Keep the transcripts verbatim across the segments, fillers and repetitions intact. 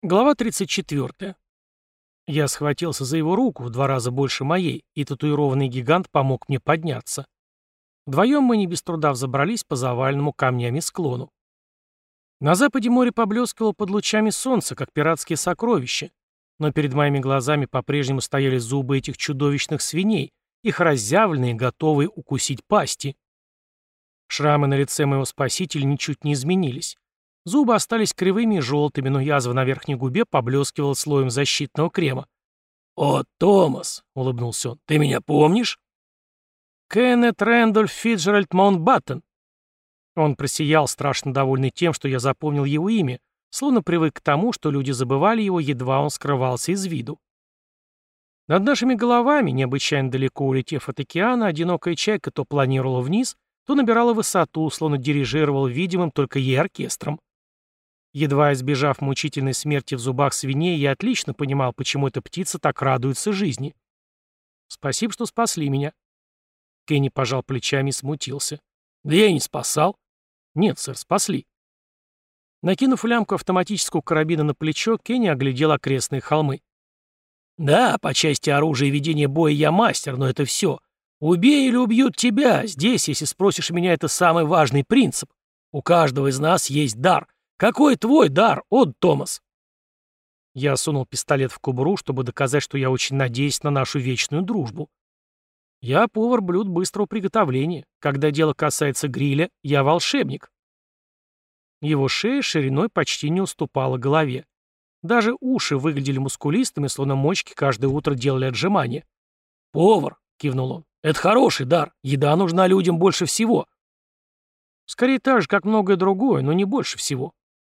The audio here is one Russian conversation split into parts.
Глава тридцать четвёртая. Я схватился за его руку, в два раза больше моей, и татуированный гигант помог мне подняться. Вдвоем мы не без труда взобрались по заваленному камнями склону. На западе море поблескивало под лучами солнца, как пиратские сокровища, но перед моими глазами по-прежнему стояли зубы этих чудовищных свиней, их разъявленные, готовые укусить пасти. Шрамы на лице моего спасителя ничуть не изменились. Зубы остались кривыми и желтыми, но язва на верхней губе поблескивала слоем защитного крема. «О, Томас!» — улыбнулся он. «Ты меня помнишь?» «Кеннет Рэндольф Фицджеральд Маунтбаттен». Он просиял, страшно довольный тем, что я запомнил его имя, словно привык к тому, что люди забывали его, едва он скрывался из виду. Над нашими головами, необычайно далеко улетев от океана, одинокая чайка то планировала вниз, то набирала высоту, словно дирижировал видимым только ей оркестром. Едва избежав мучительной смерти в зубах свиней, я отлично понимал, почему эта птица так радуется жизни. «Спасибо, что спасли меня». Кенни пожал плечами и смутился. «Да я и не спасал». «Нет, сэр, спасли». Накинув лямку автоматического карабина на плечо, Кенни оглядел окрестные холмы. «Да, по части оружия и ведения боя я мастер, но это все. Убей или убьют тебя. Здесь, если спросишь меня, это самый важный принцип. У каждого из нас есть дар. Какой твой дар, Од Томас?» Я сунул пистолет в кобуру, чтобы доказать, что я очень надеюсь на нашу вечную дружбу. Я повар блюд быстрого приготовления. Когда дело касается гриля, я волшебник. Его шея шириной почти не уступала голове. Даже уши выглядели мускулистыми, словно мочки каждое утро делали отжимания. «Повар», — кивнул он, — «это хороший дар. Еда нужна людям больше всего». Скорее так же, как многое другое, но не больше всего.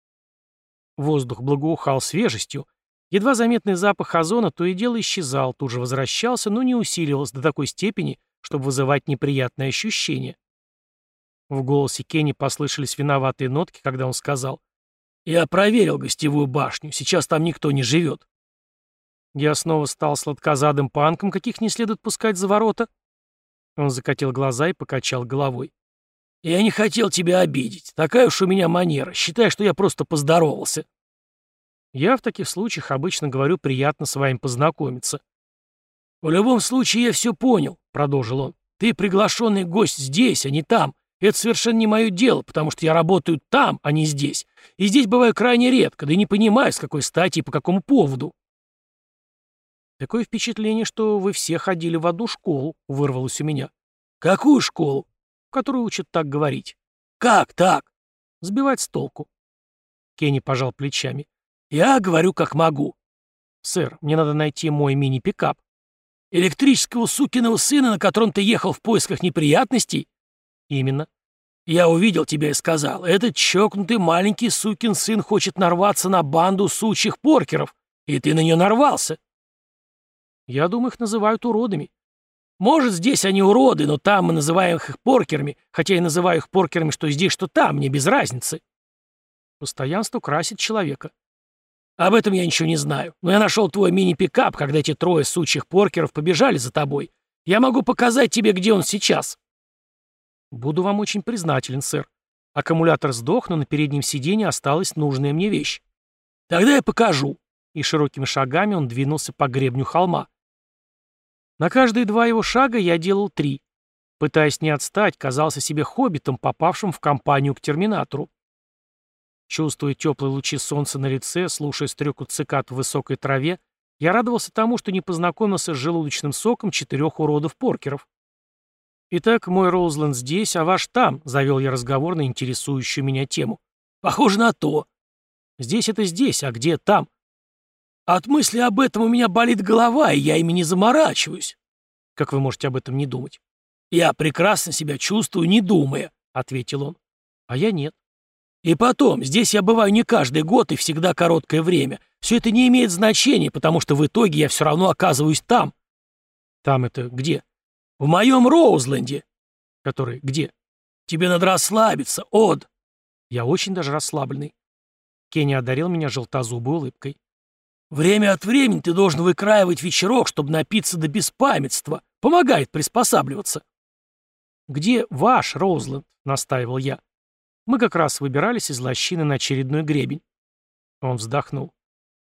Воздух благоухал свежестью. Едва заметный запах озона то и дело исчезал, тут же возвращался, но не усиливался до такой степени, чтобы вызывать неприятные ощущения. В голосе Кенни послышались виноватые нотки, когда он сказал: «Я проверил гостевую башню, сейчас там никто не живет». Я снова стал сладкозадым панком, каких не следует пускать за ворота. Он закатил глаза и покачал головой. «Я не хотел тебя обидеть. Такая уж у меня манера. Считай, что я просто поздоровался». Я в таких случаях обычно говорю: «Приятно с вами познакомиться». «В любом случае я все понял», — продолжил он. «Ты приглашенный гость здесь, а не там. Это совершенно не мое дело, потому что я работаю там, а не здесь. И здесь бываю крайне редко, да и не понимаю, с какой стати и по какому поводу». «Такое впечатление, что вы все ходили в одну школу», — вырвалось у меня. «Какую школу?» «Которую учат так говорить». «Как так?» «Сбивать с толку». Кенни пожал плечами. «Я говорю, как могу». «Сэр, мне надо найти мой мини-пикап». «Электрического сукиного сына, на котором ты ехал в поисках неприятностей?» «Именно». «Я увидел тебя и сказал, этот чокнутый маленький сукин сын хочет нарваться на банду сучьих поркеров, и ты на нее нарвался». «Я думаю, их называют уродами». «Может, здесь они уроды, но там мы называем их поркерами, хотя и называю их поркерами, что здесь, что там, мне без разницы». «Постоянство красит человека». «Об этом я ничего не знаю, но я нашел твой мини-пикап, когда эти трое сучьих поркеров побежали за тобой. Я могу показать тебе, где он сейчас». «Буду вам очень признателен, сэр. Аккумулятор сдох, но на переднем сиденье осталась нужная мне вещь». «Тогда я покажу». И широкими шагами он двинулся по гребню холма. На каждые два его шага я делал три. Пытаясь не отстать, казался себе хоббитом, попавшим в компанию к терминатору. Чувствуя теплые лучи солнца на лице, слушая стрекот цикад в высокой траве, я радовался тому, что не познакомился с желудочным соком четырех уродов-поркеров. «Итак, мой Роузленд здесь, а ваш там», — завел я разговор на интересующую меня тему. «Похоже на то». «Здесь это здесь, а где там?» «От мысли об этом у меня болит голова, и я ими не заморачиваюсь». «Как вы можете об этом не думать?» «Я прекрасно себя чувствую, не думая», — ответил он. «А я нет». «И потом, здесь я бываю не каждый год и всегда короткое время. Все это не имеет значения, потому что в итоге я все равно оказываюсь там». «Там это где?» «В моем Роузленде». «Который где?» «Тебе надо расслабиться, Од». «Я очень даже расслабленный». Кенни одарил меня желтозубой улыбкой. «Время от времени ты должен выкраивать вечерок, чтобы напиться до беспамятства. Помогает приспосабливаться». «Где ваш Роузленд?» — настаивал я. Мы как раз выбирались из лощины на очередной гребень. Он вздохнул.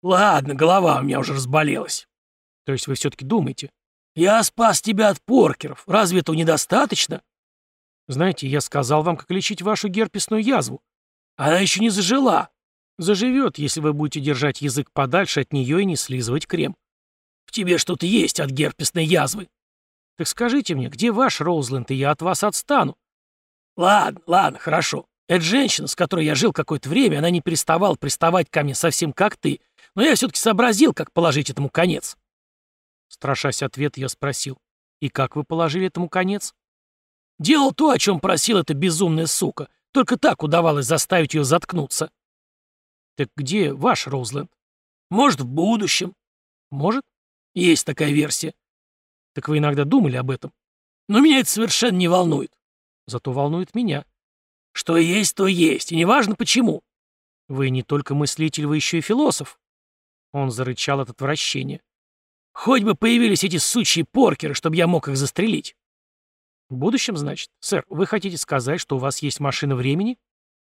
Ладно, голова у меня уже разболелась. То есть вы все-таки думаете? Я спас тебя от поркеров. Разве этого недостаточно? Знаете, я сказал вам, как лечить вашу герпесную язву. Она еще не зажила. Заживет, если вы будете держать язык подальше от нее и не слизывать крем. В тебе что-то есть от герпесной язвы. Так скажите мне, где ваш Роузленд, и я от вас отстану? Ладно, ладно, хорошо. Эта женщина, с которой я жил какое-то время, она не переставала приставать ко мне совсем как ты, но я все-таки сообразил, как положить этому конец. Страшась ответа, я спросил: и как вы положили этому конец? Делал то, о чем просил эта безумная сука. Только так удавалось заставить ее заткнуться. Так где ваш Роузленд? Может, в будущем. Может? Есть такая версия. Так вы иногда думали об этом? Но меня это совершенно не волнует. Зато волнует меня. Что есть, то есть, и неважно почему. Вы не только мыслитель, вы еще и философ. Он зарычал от отвращения. Хоть бы появились эти сучьи поркеры, чтобы я мог их застрелить. В будущем, значит? Сэр, вы хотите сказать, что у вас есть машина времени?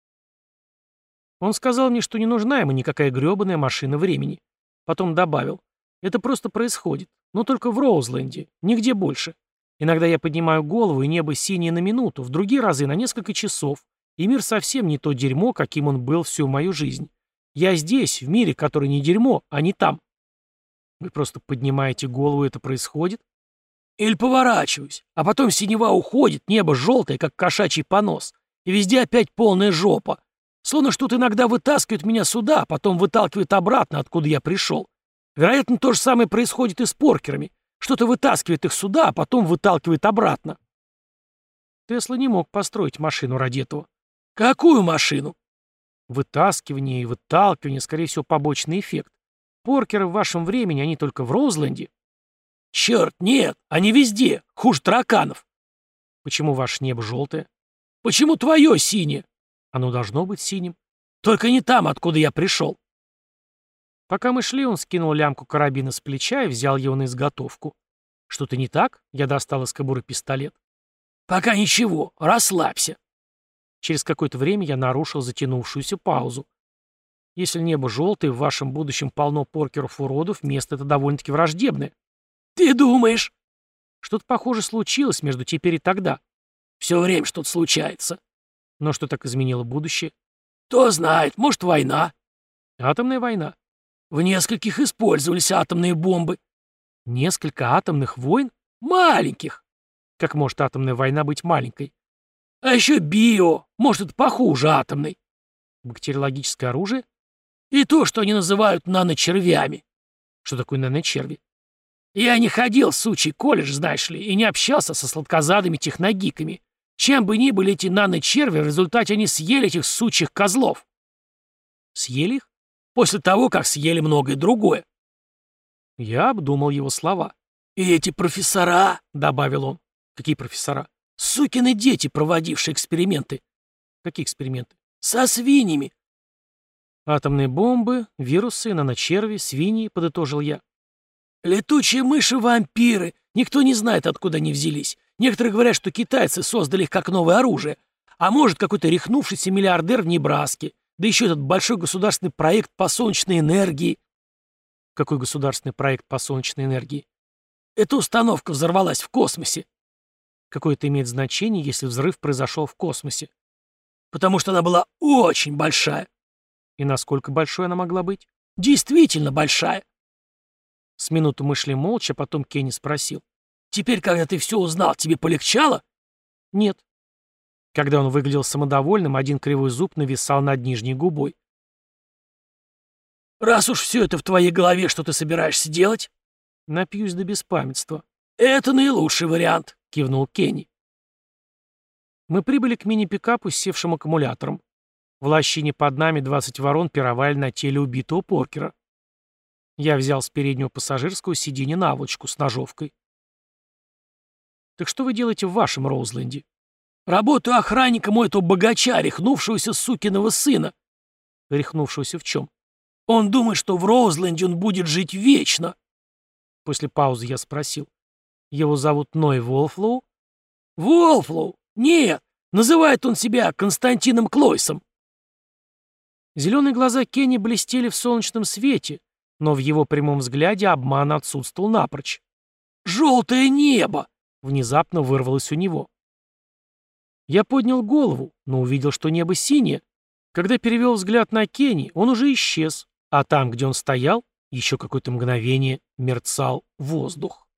Он сказал мне, что не нужна ему никакая грёбаная машина времени. Потом добавил: это просто происходит, но только в Роузленде, нигде больше. Иногда я поднимаю голову, и небо синее на минуту, в другие разы на несколько часов, и мир совсем не то дерьмо, каким он был всю мою жизнь. Я здесь, в мире, который не дерьмо, а не там. Вы просто поднимаете голову, и это происходит? Или поворачиваюсь, а потом синева уходит, небо желтое, как кошачий понос, и везде опять полная жопа. Словно что-то иногда вытаскивает меня сюда, а потом выталкивает обратно, откуда я пришел. Вероятно, то же самое происходит и с поркерами. Что-то вытаскивает их сюда, а потом выталкивает обратно. Тесла не мог построить машину ради этого. Какую машину? Вытаскивание и выталкивание, скорее всего, побочный эффект. Поркеры в вашем времени, они только в Роузленде. Черт, нет, они везде, хуже тараканов. Почему ваше небо желтое? Почему твое синее? Оно должно быть синим. Только не там, откуда я пришел. Пока мы шли, он скинул лямку карабина с плеча и взял его на изготовку. Что-то не так? Я достал из кобуры пистолет. Пока ничего, расслабься. Через какое-то время я нарушил затянувшуюся паузу. Если небо желтое, в вашем будущем полно поркеров-уродов, место это довольно-таки враждебное. Ты думаешь? Что-то похоже случилось между теперь и тогда. Все время что-то случается. Но что так изменило будущее? Кто знает, может, война. Атомная война. В нескольких использовались атомные бомбы. Несколько атомных войн? Маленьких. Как может атомная война быть маленькой? А еще био. Может, это похуже атомной. Бактериологическое оружие? И то, что они называют наночервями. Что такое наночерви? Я не ходил в сучий колледж, знаешь ли, и не общался со сладкозадыми техногиками. Чем бы ни были эти наночерви, в результате они съели этих сучьих козлов. Съели их? После того, как съели многое другое. Я обдумал его слова. И эти профессора, — добавил он. Какие профессора? Сукины дети, проводившие эксперименты. Какие эксперименты? Со свиньями. Атомные бомбы, вирусы, наночерви, свиньи, подытожил я. Летучие мыши-вампиры. Никто не знает, откуда они взялись. Некоторые говорят, что китайцы создали их как новое оружие. А может, какой-то рехнувшийся миллиардер в Небраске. Да еще этот большой государственный проект по солнечной энергии. Какой государственный проект по солнечной энергии? Эта установка взорвалась в космосе. Какое это имеет значение, если взрыв произошел в космосе? Потому что она была очень большая. И насколько большой она могла быть? Действительно большая. С минуту мы шли молча, потом Кенни спросил. Теперь, когда ты все узнал, тебе полегчало? Нет. Когда он выглядел самодовольным, один кривой зуб нависал над нижней губой. Раз уж все это в твоей голове, что ты собираешься делать? Напьюсь до беспамятства. Это наилучший вариант, кивнул Кенни. Мы прибыли к мини-пикапу с севшим аккумулятором. В лощине под нами двадцать ворон пировали на теле убитого поркера. Я взял с переднего пассажирского сиденья наволочку с ножовкой. «Так что вы делаете в вашем Роузленде?» «Работаю охранником у этого богача, рехнувшегося сукиного сына». «Рехнувшегося в чем?» «Он думает, что в Роузленде он будет жить вечно». После паузы я спросил. «Его зовут Ной Волфлоу?» «Волфлоу? Нет, называет он себя Константином Клойсом». Зеленые глаза Кенни блестели в солнечном свете. но в его прямом взгляде обман отсутствовал напрочь. «Желтое небо!» — внезапно вырвалось у него. Я поднял голову, но увидел, что небо синее. Когда перевел взгляд на Кенни, он уже исчез, а там, где он стоял, еще какое-то мгновение мерцал воздух.